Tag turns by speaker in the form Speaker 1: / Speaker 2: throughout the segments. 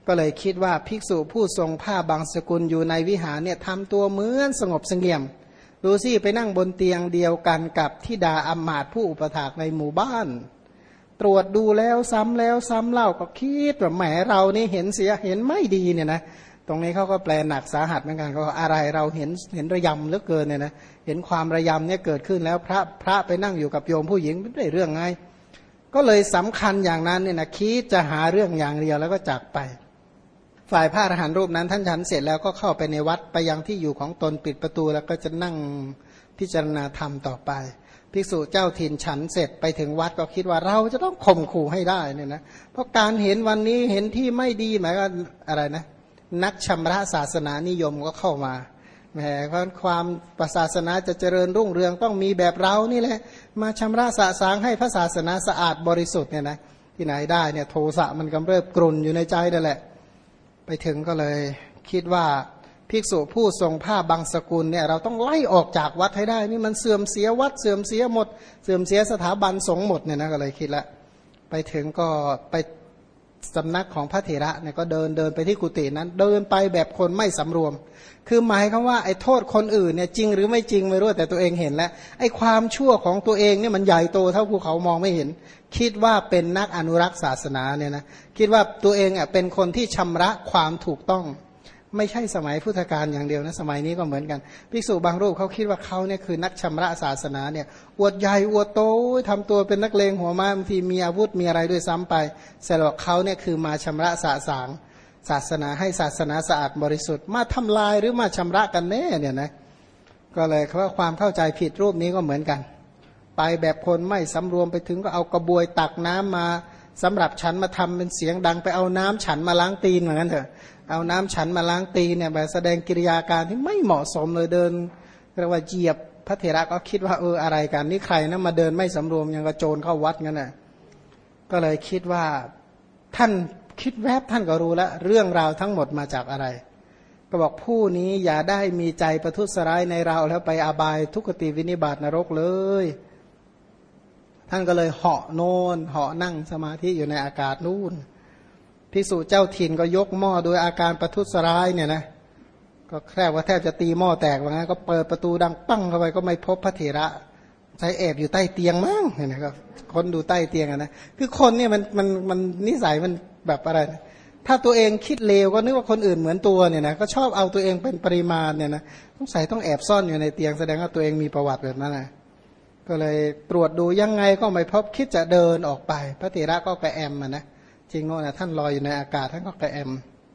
Speaker 1: ก็เลยคิดว่าภิกษุผู้ทรงผ้าบางสกุลอยู่ในวิหารเนี่ยทำตัวเหมือนสงบเสงี่ยมดูสิไปนั่งบนเตียงเดียวกันกับธิดาอำมาตย์ผู้อุปถากในหมู่บ้านตรวจดูแล้วซ้ำเล่าก็คิดว่าแหมเรานี่เห็นเสียเห็นไม่ดีเนี่ยนะตรงนี้เขาก็แปลหนักสาหัสเหมือนกันเขาอะไรเราเห็นระยำเหลือเกินเนี่ยนะเห็นความระยำเนี่ยเกิดขึ้นแล้วพระไปนั่งอยู่กับโยมผู้หญิงไม่ได้เรื่องไงก็เลยสำคัญอย่างนั้นเนี่ยนะคิดจะหาเรื่องอย่างเดียวแล้วก็จากไปฝ่ายพระอรหันต์รูปนั้นท่านฉันเสร็จแล้วก็เข้าไปในวัดไปยังที่อยู่ของตนปิดประตูแล้วก็จะนั่งพิจารณาธรรมต่อไปภิกษุเจ้าถิ่นฉันเสร็จไปถึงวัดก็คิดว่าเราจะต้องข่มขู่ให้ได้เนี่ยนะเพราะการเห็นวันนี้เห็นที่ไม่ดีหมายว่าอะไรนะนักชำระศาสนานิยมก็เข้ามาแหมความศาสนาจะเจริญรุ่งเรืองต้องมีแบบเรานี่แหละมาชำระสะสางให้พระศาสนาสะอาดบริสุทธิ์เนี่ยนะที่ไหนได้เนี่ยโทสะมันกำเริบกรุ่นอยู่ในใจนั่นแหละไปถึงก็เลยคิดว่าภิกษุผู้ทรงผ้าบางสกุลเนี่ยเราต้องไล่ออกจากวัดให้ได้นี่มันเสื่อมเสียวัดเสื่อมเสียหมดเสื่อมเสียสถาบันสงฆ์หมดเนี่ยนะก็เลยคิดละไปถึงก็ไปสำนักของพระเถระเนี่ยก็เดินไปที่กุฏินั้นเดินไปแบบคนไม่สำรวมคือหมายคำว่าไอ้โทษคนอื่นเนี่ยจริงหรือไม่จริงไม่รู้แต่ตัวเองเห็นแล้วไอ้ความชั่วของตัวเองเนี่ยมันใหญ่โตเท่าภูเขามองไม่เห็นคิดว่าเป็นนักอนุรักษ์ศาสนาเนี่ยนะคิดว่าตัวเองอ่ะเป็นคนที่ชำระความถูกต้องไม่ใช่สมัยพุทธกาลอย่างเดียวนะสมัยนี้ก็เหมือนกันภิกษุบางรูปเขาคิดว่าเขาเนี่ยคือนักชำระศาสนาเนี่ยอวดใหญ่อวดโตทำตัวเป็นนักเลงหัวม้าบางทีมีอาวุธมีอะไรด้วยซ้ำไปแต่ว่าเขาเนี่ยคือมาชำระสะสางศาสนาให้ศาสนาสะอาดบริสุทธิ์มาทำลายหรือมาชำระกันแน่เนี่ยนะก็เลยว่าความเข้าใจผิดรูปนี้ก็เหมือนกันไปแบบคนไม่สำรวมไปถึงก็เอากระบวยตักน้ำมาสำหรับฉันมาทำเป็นเสียงดังไปเอาน้ำฉันมาล้างตีนเหมือนกันเถอะเอาน้ำฉันมาล้างตีนเนี่ยแบบแสดงกิริยาการที่ไม่เหมาะสมเลยเดินเรียกว่าเหยียบพระเถระก็คิดว่าอะไรกันนี่ใครนะมาเดินไม่สำรวมยังกระโจนเข้าวัดงั้นน่ะก็เลยคิดว่าท่านคิดแวบท่านก็รู้แล้วเรื่องราวทั้งหมดมาจากอะไรก็บอกผู้นี้อย่าได้มีใจประทุษร้ายในเราแล้วไปอบายทุกขติวินิบาตนรกเลยท่านก็เลยเหาะโนนเหาะนั่งสมาธิอยู่ในอากาศนู่นภิกษุเจ้าถิ่นก็ยกหม้อโดยอาการประทุษร้ายเนี่ยนะก็แค่ว่าแทบจะตีหม้อแตกว่างั้นก็เปิดประตูดังปั้งเข้าไปก็ไม่พบพระเถระใช้แอบอยู่ใต้เตียงมั้งเนี่ยนะก็คนดูใต้เตียงนะคือคนเนี่ยมันนิสัยมันแบบอะไรถ้าตัวเองคิดเลวก็นึกว่าคนอื่นเหมือนตัวเนี่ยนะก็ชอบเอาตัวเองเป็นปริมาณเนี่ยนะต้องแอบซ่อนอยู่ในเตียงแสดงว่าตัวเองมีประวัติแบบนั้นนะก็เลยตรวจดูยังไงก็ไม่พบคิดจะเดินออกไปพระเถระก็กระแอมนะจริงๆนะท่านลอยอยู่ในอากาศท่านก็กระแอม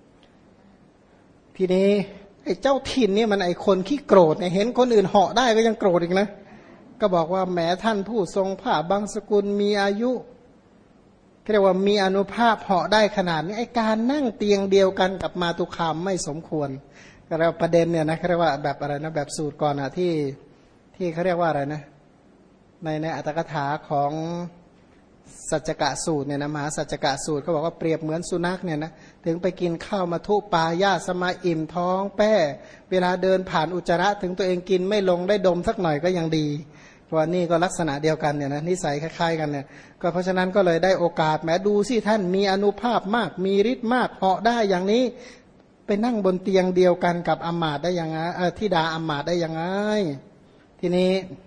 Speaker 1: ทีนี้ไอ้เจ้าถิ่นนี่มันไอ้คนขี้โกรธเนี่ยเห็นคนอื่นเหาะได้ก็ยังโกรธอีกนะก็บอกว่าแม้ท่านผู้ทรงผ้าบางสกุลมีอายุเรียกว่ามีอานุภาพเหาะได้ขนาดนี้ไอ้การนั่งเตียงเดียวกันกับมาตุคามไม่สมควรก็แล้วประเด็นเนี่ยนะเขาเรียกว่าแบบอะไรนะแบบสูตรก่อนอ่ะที่เขาเรียกว่าอะไรนะในอัตถกถาของสัจจกะสูตรเนี่ยนะมหาสัจจกะสูตรเขาบอกว่าเปรียบเหมือนสุนัขเนี่ยนะถึงไปกินข้าวมาทุปายาสมาอิ่มท้องแป้เวลาเดินผ่านอุจจาระถึงตัวเองกินไม่ลงได้ดมสักหน่อยก็ยังดีเพราะนี่ก็ลักษณะเดียวกันเนี่ยนะนิสัยคล้ายๆกันเนี่ยก็เพราะฉะนั้นก็เลยได้โอกาสแม้ดูสิท่านมีอานุภาพมากมีฤทธิ์มากเหาะได้อย่างนี้ไปนั่งบนเตียงเดียวกันกับอมาตย์ได้ยังไงธิดาอมาตย์ได้ยังไงทีนี้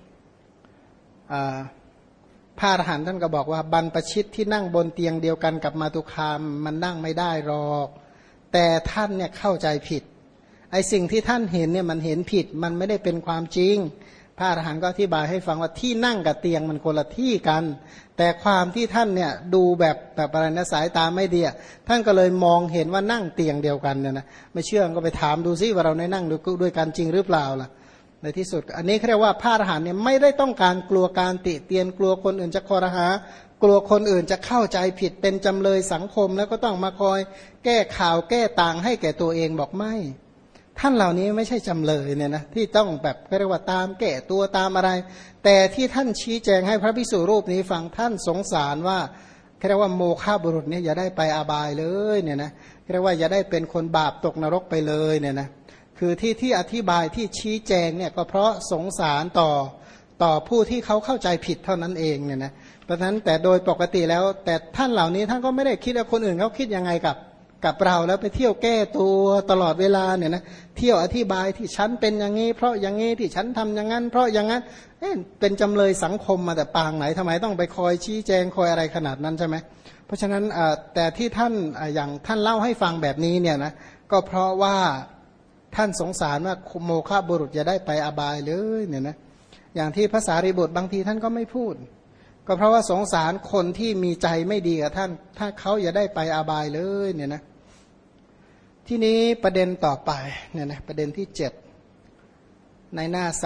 Speaker 1: พระอรหันต์ท่านก็บอกว่าบรรพชิตที่นั่งบนเตียงเดียวกันกับมาตุคามมันนั่งไม่ได้หรอกแต่ท่านเนี่ยเข้าใจผิดไอ้สิ่งที่ท่านเห็นเนี่ยมันเห็นผิดมันไม่ได้เป็นความจริงพระอรหันต์ก็อธิบายให้ฟังว่าที่นั่งกับเตียงมันคนละที่กันแต่ความที่ท่านเนี่ยดูแบบอะไรนะสายตาไม่ดีท่านก็เลยมองเห็นว่านั่งเตียงเดียวกันเนี่ยนะไม่เชื่อก็ไปถามดูซิว่าเราได้นั่งด้วยกันจริงหรือเปล่าล่ะในที่สุดอันนี้เขาเรียกว่าพระอรหันต์เนี่ยไม่ได้ต้องการกลัวการติเตียนกลัวคนอื่นจะคอรหากลัวคนอื่นจะเข้าใจผิดเป็นจำเลยสังคมแล้วก็ต้องมาคอยแก้ข่าวแก้ต่างให้แก่ตัวเองบอกไม่ท่านเหล่านี้ไม่ใช่จำเลยเนี่ยนะที่ต้องแบบเรียกว่าตามแก้ตัวตามอะไรแต่ที่ท่านชี้แจงให้พระภิกษุรูปนี้ฟังท่านสงสารว่าเรียกว่าโมฆะบุรุษเนี่ยอย่าได้ไปอบายเลยเนี่ยนะเรียกว่าอย่าได้เป็นคนบาปตกนรกไปเลยเนี่ยนะคือที่อธิบายที่ชี้แจงเนี่ยก็เพราะสงสารต่อผู้ที่เขาเข้าใจผิดเท่านั้นเองเนี่ยนะเพราะฉะนั้นแต่โดยปกติแล้วแต่ท่านเหล่านี้ท่านก็ไม่ได้คิดว่าคนอื่นเขาคิดยังไงกับเราแล้วไปเที่ยวแก้ตัวตลอดเวลาเนี่ยนะเที่ยวอธิบายที่ฉันเป็นอย่างนี้เพราะอย่างนี้ที่ฉันทำอย่างนั้นเพราะอย่างนั้นเป็นจำเลยสังคมมาแต่ปางไหนทำไมต้องไปคอยชี้แจงคอยอะไรขนาดนั้นใช่ไหมเพราะฉะนั้นแต่ที่ท่านอย่างท่านเล่าให้ฟังแบบนี้เนี่ยนะก็เพราะว่าท่านสงสารว่าโมฆะบุรุษจะได้ไปอบายเลยเนี่ยนะอย่างที่ภาษาริบุตรบางทีท่านก็ไม่พูดก็เพราะว่าสงสารคนที่มีใจไม่ดีกับท่านถ้าเขาอย่าได้ไปอบายเลยเนี่ยนะที่นี้ประเด็นต่อไปเนี่ยนะประเด็นที่7ในหน้า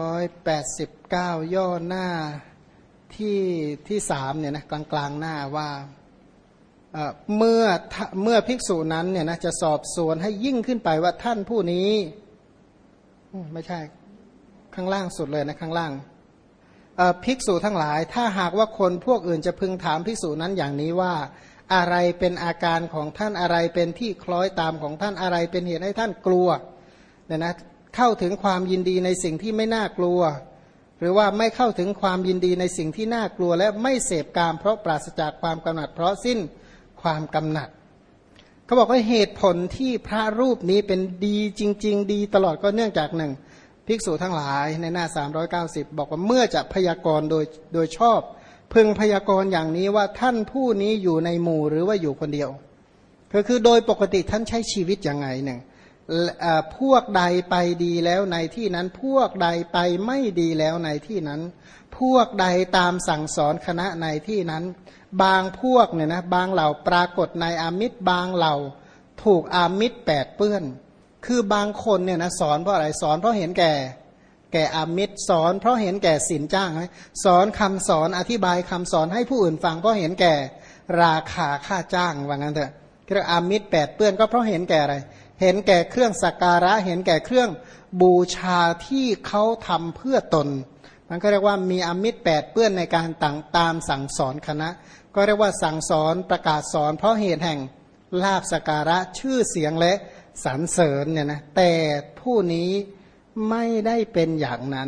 Speaker 1: 389ย่อหน้าที่3เนี่ยนะกลางหน้าว่าเมื่อภิกษุนั้นเนี่ยนะจะสอบสวนให้ยิ่งขึ้นไปว่าท่านผู้นี้ไม่ใช่ข้างล่างสุดเลยนะข้างล่างภิกษุทั้งหลายถ้าหากว่าคนพวกอื่นจะพึงถามภิกษุนั้นอย่างนี้ว่าอะไรเป็นอาการของท่านอะไรเป็นที่คล้อยตามของท่านอะไรเป็นเหตุให้ท่านกลัวเนี่ยนะเข้าถึงความยินดีในสิ่งที่ไม่น่ากลัวหรือว่าไม่เข้าถึงความยินดีในสิ่งที่น่ากลัวและไม่เสพกามเพราะปราศจากความกำหนัดเพราะสิ้นความกำหนัดเขาบอกว่าเหตุผลที่พระรูปนี้เป็นดีจริงๆดีตลอดก็เนื่องจากหนึ่งภิกษุทั้งหลายในหน้า390บอกว่าเมื่อจะพยากรณ์โดยชอบพึงพยากรณ์อย่างนี้ว่าท่านผู้นี้อยู่ในหมู่หรือว่าอยู่คนเดียวคือโดยปกติท่านใช้ชีวิตยังไงหนึ่งพวกใดไปดีแล้วในที่นั้นพวกใดไปไม่ดีแล้วในที่นั้นพวกใดตามสั่งสอนคณะในที่นั้นบางพวกเนี่ยนะบางเหล่าปรากฏในอามิตรบางเหล่าถูกอามิตรแปดเปื้อนคือบางคนเนี่ยนะสอนเพราะอะไรสอนเพราะเห็นแก่อามิตรสอนเพราะเห็นแก่สินจ้างสอนคำสอนอธิบายคำสอนให้ผู้อื่นฟังเพราะเห็นแก่ราคาค่าจ้างว่างั้นเถอะเรียกอามิตรแปดเปื้อนก็เพราะเห็นแก่อะไรเห็นแก่เครื่องสักการะเห็นแก่เครื่องบูชาที่เขาทำเพื่อตนมันก็เรียกว่ามีอามิตรแปดเปื้อนในการตามสั่งสอนคณะก็เรียกว่าสั่งสอนประกาศสอนเพราะเหตุแห่งลาภสักการะชื่อเสียงและสรรเสริญเนี่ยนะแต่ผู้นี้ไม่ได้เป็นอย่างนั้น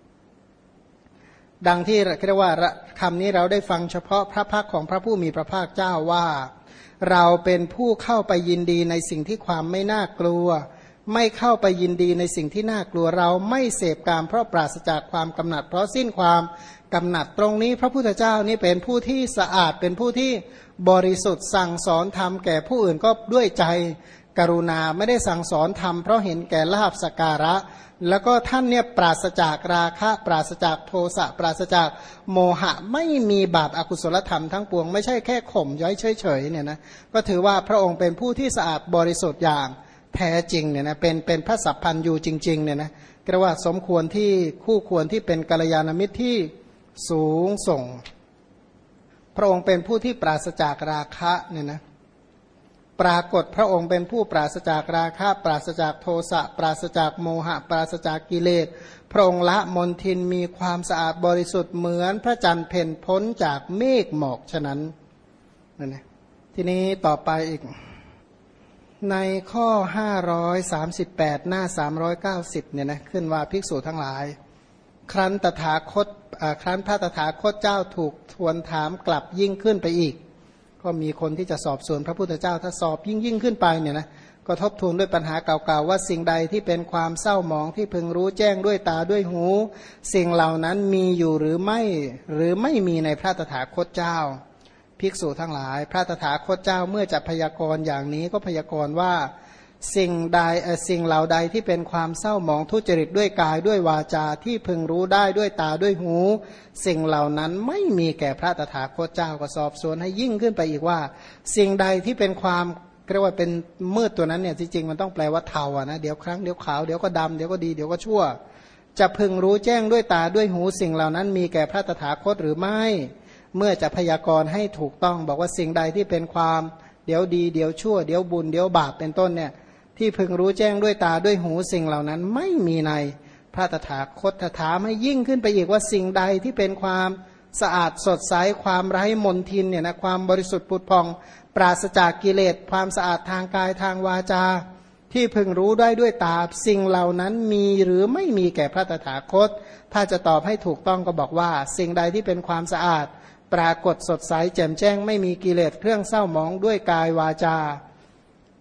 Speaker 1: ดังที่เรียกว่าคำนี้เราได้ฟังเฉพาะพระพักของพระผู้มีพระภาคเจ้าว่าเราเป็นผู้เข้าไปยินดีในสิ่งที่ความไม่น่ากลัวไม่เข้าไปยินดีในสิ่งที่น่ากลัวเราไม่เสพกามเพราะปราศจากความกำหนัดเพราะสิ้นความกำหนัดตรงนี้พระพุทธเจ้านี่เป็นผู้ที่สะอาดเป็นผู้ที่บริสุทธิ์สั่งสอนธรรมแก่ผู้อื่นก็ด้วยใจกรุณาไม่ได้สั่งสอนธรรมเพราะเห็นแก่ลาภสักการะแล้วก็ท่านเนี่ยปราศจากราคะปราศจากโทสะปราศจากโมหะไม่มีบาปอกุศลธรรมทั้งปวงไม่ใช่แค่ข่มย้อยเฉยๆเนี่ยนะก็ถือว่าพระองค์เป็นผู้ที่สะอาดบริสุทธิ์อย่างแท้จริงเนี่ยนะเป็นพระสัพพันยูจริงๆเนี่ยนะก็เรียกว่าสมควรที่คู่ควรที่เป็นกัลยาณมิตรที่สูงส่งพระองค์เป็นผู้ที่ปราศจากราคะเนี่ยนะปรากฏพระองค์เป็นผู้ปราศจากราคะปราศจากโทสะปราศจากโมหะปราศจากกิเลสพระองค์ละมลทินมีความสะอาดบริสุทธิ์เหมือนพระจันทร์เพ็ญพ้นจากเมฆหมอกฉะนั้นนั่นนะทีนี้ต่อไปอีกในข้อ538หน้า390เนี่ยนะขึ้นว่าภิกษุทั้งหลายครั้นพระตถาคตเจ้าถูกทวนถามกลับยิ่งขึ้นไปอีกก็มีคนที่จะสอบสวนพระพุทธเจ้าถ้าสอบยิ่งขึ้นไปเนี่ยนะก็ทบทวนด้วยปัญหาเก่าๆว่าสิ่งใดที่เป็นความเศร้าหมองที่พึงรู้แจ้งด้วยตาด้วยหูสิ่งเหล่านั้นมีอยู่หรือไม่มีในพระตถาคตเจ้าภิกษุทั้งหลายพระตถาคตเจ้าเมื่อจะพยากรณ์อย่างนี้ก็พยากรณ์ว่าสิ่งเหล่าใดที่เป็นความเศร้าหมองทุจริตด้วยกายด้วยวาจาที่พึงรู้ได้ด้วยตาด้วยหูสิ่งเหล่านั้นไม่มีแก่พระตถาคตเจ้าก็สอบสวนให้ยิ่งขึ้นไปอีกว่าสิ่งใดที่เป็นความเรียกว่าเป็นมืดตัวนั้นเนี่ยจริงๆมันต้องแปลว่าเทาอ่ะนะเดี๋ยวครั้งเดี๋ยวขาวเดี๋ยวก็ดำเดี๋ยวก็ดีเดี๋ยวก็ชั่วจะพึงรู้แจ้งด้วยตาด้วยหูสิ่งเหล่านั้นมีแก่พระตถาคตหรือไม่เมื่อจะพยากรณ์ให้ถูกต้องบอกว่าสิ่งใดที่เป็นความเดี๋ยวดีเดี๋ยวชั่วเดี๋ยวบุญเดี๋ยวบาปเป็นต้นเนี่ยที่พึงรู้แจ้งด้วยตาด้วยหูสิ่งเหล่านั้นไม่มีในพระตถาคตถามให้ยิ่งขึ้นไปอีกว่าสิ่งใดที่เป็นความสะอาดสดใสความไร้มลทินเนี่ยนะความบริสุทธิ์ผุดผ่องปราศจากกิเลสความสะอาดทางกายทางวาจาที่พึงรู้ได้ด้วยตาสิ่งเหล่านั้นมีหรือไม่มีแก่พระตถาคตถ้าจะตอบให้ถูกต้องก็บอกว่าสิ่งใดที่เป็นความสะอาดปรากฏสดใสแจ่มแจ้งไม่มีกิเลสเครื่องเศร้าหมองด้วยกายวาจา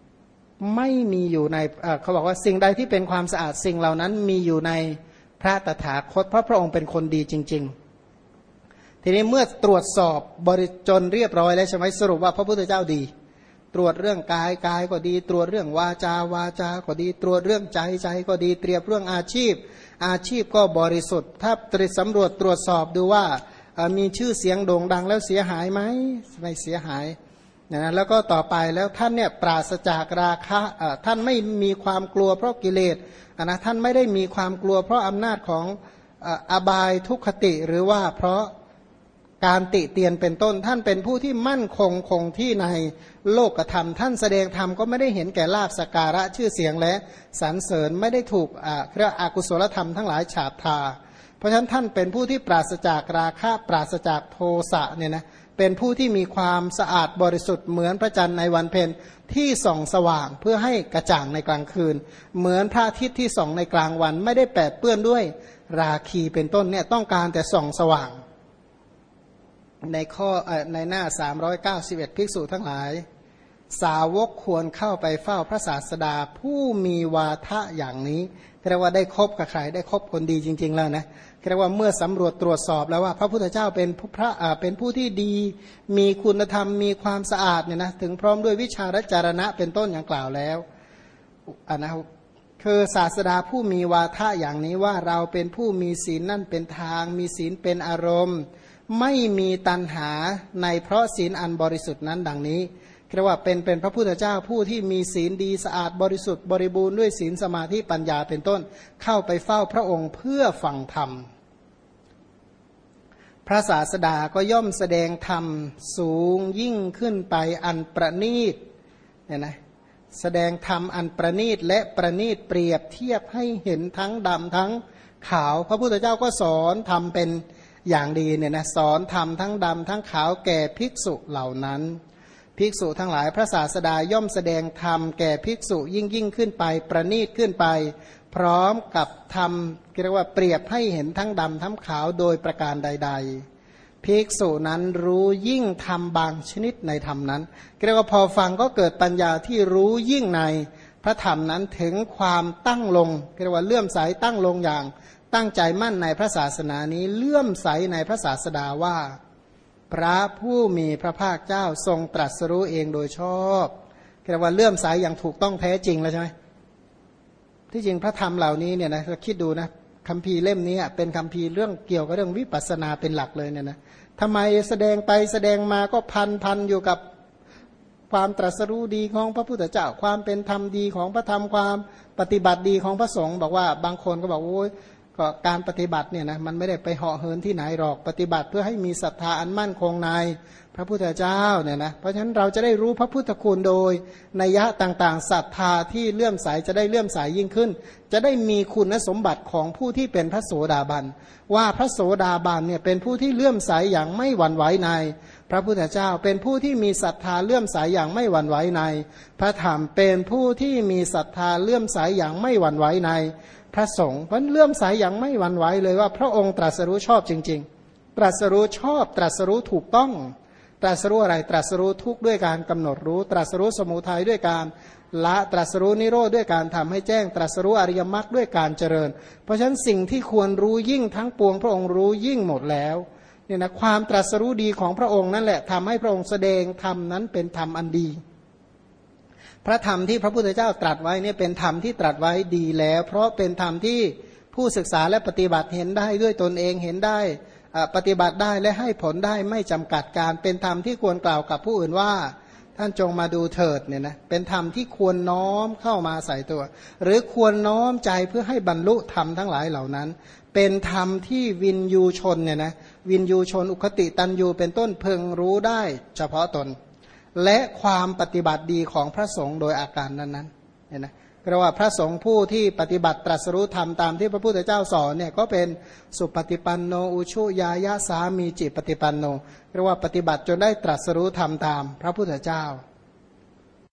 Speaker 1: ไม่มีอยู่ในเขาบอกว่าสิ่งใดที่เป็นความสะอาดสิ่งเหล่านั้นมีอยู่ในพระตถาคตเพราะพระองค์เป็นคนดีจริงๆทีนี้เมื่อตรวจสอบบริจนเรียบร้อยแล้วใช่ไหมสรุปว่าพระพุทธเจ้าดีตรวจเรื่องกายกายก็ดีตรวจเรื่องวาจาวาจาก็ดีตรวจเรื่องใจใจก็ดีเตรียมเรื่องอาชีพอาชีพก็บริสุทธิ์ถ้าสำรวจตรวจสอบดูว่ามีชื่อเสียงโด่งดังแล้วเสียหายไหมไม่เสียหายนะแล้วก็ต่อไปแล้วท่านเนี่ยปราศจากราคะท่านไม่มีความกลัวเพราะกิเลสนะท่านไม่ได้มีความกลัวเพราะอำนาจของอบายทุกขติหรือว่าเพราะการติเตียนเป็นต้นท่านเป็นผู้ที่มั่นคงคงที่ในโลกธรรมท่านแสดงธรรมก็ไม่ได้เห็นแก่ลาภสักการะชื่อเสียงและสรรเสริญไม่ได้ถูกเรียกอกุศลธรรมทั้งหลายฉาบทาเพราะฉะนั้นท่านเป็นผู้ที่ปราศจากราคะปราศจากโทสะเนี่ยนะเป็นผู้ที่มีความสะอาดบริสุทธิ์เหมือนพระจันทร์ในวันเพ็ญที่ส่องสว่างเพื่อให้กระจ่างในกลางคืนเหมือนพระอาทิตย์ที่ส่องในกลางวันไม่ได้แปดเปื้อนด้วยราคีเป็นต้นเนี่ยต้องการแต่ส่องสว่างในข้อในหน้า391ภิกษุทั้งหลายสาวกควรเข้าไปเฝ้าพระศาสดาผู้มีวาทะอย่างนี้เรียกว่าได้คบกับใครได้คบคนดีจริงๆแล้วนะเรียกว่าเมื่อสำรวจตรวจสอบแล้วว่าพระพุทธเจ้าเป็นผู้ที่ดีมีคุณธรรมมีความสะอาดเนี่ยนะถึงพร้อมด้วยวิชาและจารณะเป็นต้นอย่างกล่าวแล้วนะคือศาสดาผู้มีวาทะอย่างนี้ว่าเราเป็นผู้มีศีลนั่นเป็นทางมีศีลเป็นอารมณ์ไม่มีตัณหาในเพราะศีลอันบริสุทธิ์นั้นดังนี้เรียกว่าเป็นพระพุทธเจ้าผู้ที่มีศีลดีสะอาดบริสุทธิ์บริบูรณ์ด้วยศีลสมาธิปัญญาเป็นต้นเข้าไปเฝ้าพระองค์เพื่อฟังธรรมพระศาสดาก็ย่อมแสดงธรรมสูงยิ่งขึ้นไปอันประณีตเนี่ยนะแสดงธรรมอันประณีตและประณีตเปรียบเทียบให้เห็นทั้งดำทั้งขาวพระพุทธเจ้าก็สอนธรรมเป็นอย่างดีเนี่ยนะสอนธรรมทั้งดำทั้งขาวแก่ภิกษุเหล่านั้นภิกษุทั้งหลายพระศาสดาย่อมแสดงธรรมแก่ภิกษุยิ่งขึ้นไปประณีตขึ้นไปพร้อมกับธรรมเรียกว่าเปรียบให้เห็นทั้งดำทั้งขาวโดยประการใดๆภิกษุนั้นรู้ยิ่งธรรมบางชนิดในธรรมนั้นเรียกว่าพอฟังก็เกิดปัญญาที่รู้ยิ่งในพระธรรมนั้นถึงความตั้งลงเรียกว่าเลื่อมใสตั้งลงอย่างตั้งใจมั่นในพระศาสนานี้เลื่อมใสในพระศาสดาว่าพระผู้มีพระภาคเจ้าทรงตรัสรู้เองโดยชอบเรียกว่าเลื่อมใสอย่างถูกต้องแท้จริงแล้วใช่ไหมที่จริงพระธรรมเหล่านี้เนี่ยนะคิดดูนะคัมภีร์เล่มนี้เป็นคัมภีร์เรื่องเกี่ยวกับเรื่องวิปัสสนาเป็นหลักเลยเนี่ยนะทำไมแสดงไปแสดงมาก็พันอยู่กับความตรัสรู้ดีของพระพุทธเจ้าความเป็นธรรมดีของพระธรรมความปฏิบัติดีของพระสงฆ์บอกว่าบางคนก็บอกโอ้ยก็การปฏิบัติเนี่ยนะมันไม่ได้ไปเหาะเหินที่ไหนหรอกปฏิบัติเพื่อให้มีศรัทธาอันมั่นคงในพระพุทธเจ้าเนี่ยนะเพราะฉะนั้นเราจะได้รู้พระพุทธคุณโดยนัยยะต่างๆศรัทธาที่เลื่อมใสจะได้เลื่อมใสยิ่งขึ้นจะได้มีคุณสมบัติของผู้ที่เป็นพระโสดาบันว่าพระโสดาบันเนี่ยเป็นผู้ที่เลื่อมใสอย่างไม่หวั่นไหวในพระพุทธเจ้าเป็นผู้ที่มีศรัทธาเลื่อมใสอย่างไม่หวั่นไหวในพระธรรมเป็นผู้ที่มีศรัทธาเลื่อมใสอย่างไม่หวั่นไหวในพระสงฆ์เพราะเลื่อมใสอย่างไม่หวั่นไหวเลยว่าพระองค์ตรัสรู้ชอบจริงๆตรัสรู้ชอบตรัสรู้ถูกต้องตรัสรู้อะไรตรัสรู้ทุกข์ด้วยการกำหนดรู้ตรัสรู้สมุทัยด้วยการละตรัสรู้นิโรธด้วยการทำให้แจ้งตรัสรู้อริยมรรคด้วยการเจริญเพราะฉะนั้นสิ่งที่ควรรู้ยิ่งทั้งปวงพระองค์รู้ยิ่งหมดแล้วเนี่ยนะความตรัสรู้ดีของพระองค์นั่นแหละทำให้พระองค์แสดงธรรมนั้นเป็นธรรมอันดีพระธรรมที่พระพุทธเจ้าตรัสไว้เนี่ยเป็นธรรมที่ตรัสไว้ดีแล้วเพราะเป็นธรรมที่ผู้ศึกษาและปฏิบัติเห็นได้ด้วยตนเองเห็นได้ปฏิบัติได้และให้ผลได้ไม่จำกัดการเป็นธรรมที่ควรกล่าวกับผู้อื่นว่าท่านจงมาดูเถิดเนี่ยนะเป็นธรรมที่ควรน้อมเข้ามาใส่ตัวหรือควรน้อมใจเพื่อให้บรรลุธรรมทั้งหลายเหล่านั้นเป็นธรรมที่วินยูชนเนี่ยนะวินยูชนอุคติตันยูเป็นต้นเพึงรู้ได้เฉพาะตนและความปฏิบัติดีของพระสงฆ์โดยอาการนั้นๆเนี่ยนะเรียกว่าพระสงฆ์ผู้ที่ปฏิบัติตรัสรู้ธรรมตามที่พระพุทธเจ้าสอนเนี่ยก็เป็นสุปฏิปันโนอุชุยายะสามีจิปฏิปันโนเรียกว่าปฏิบัติจนได้ตรัสรู้ธรรมตามพระพุทธเจ้า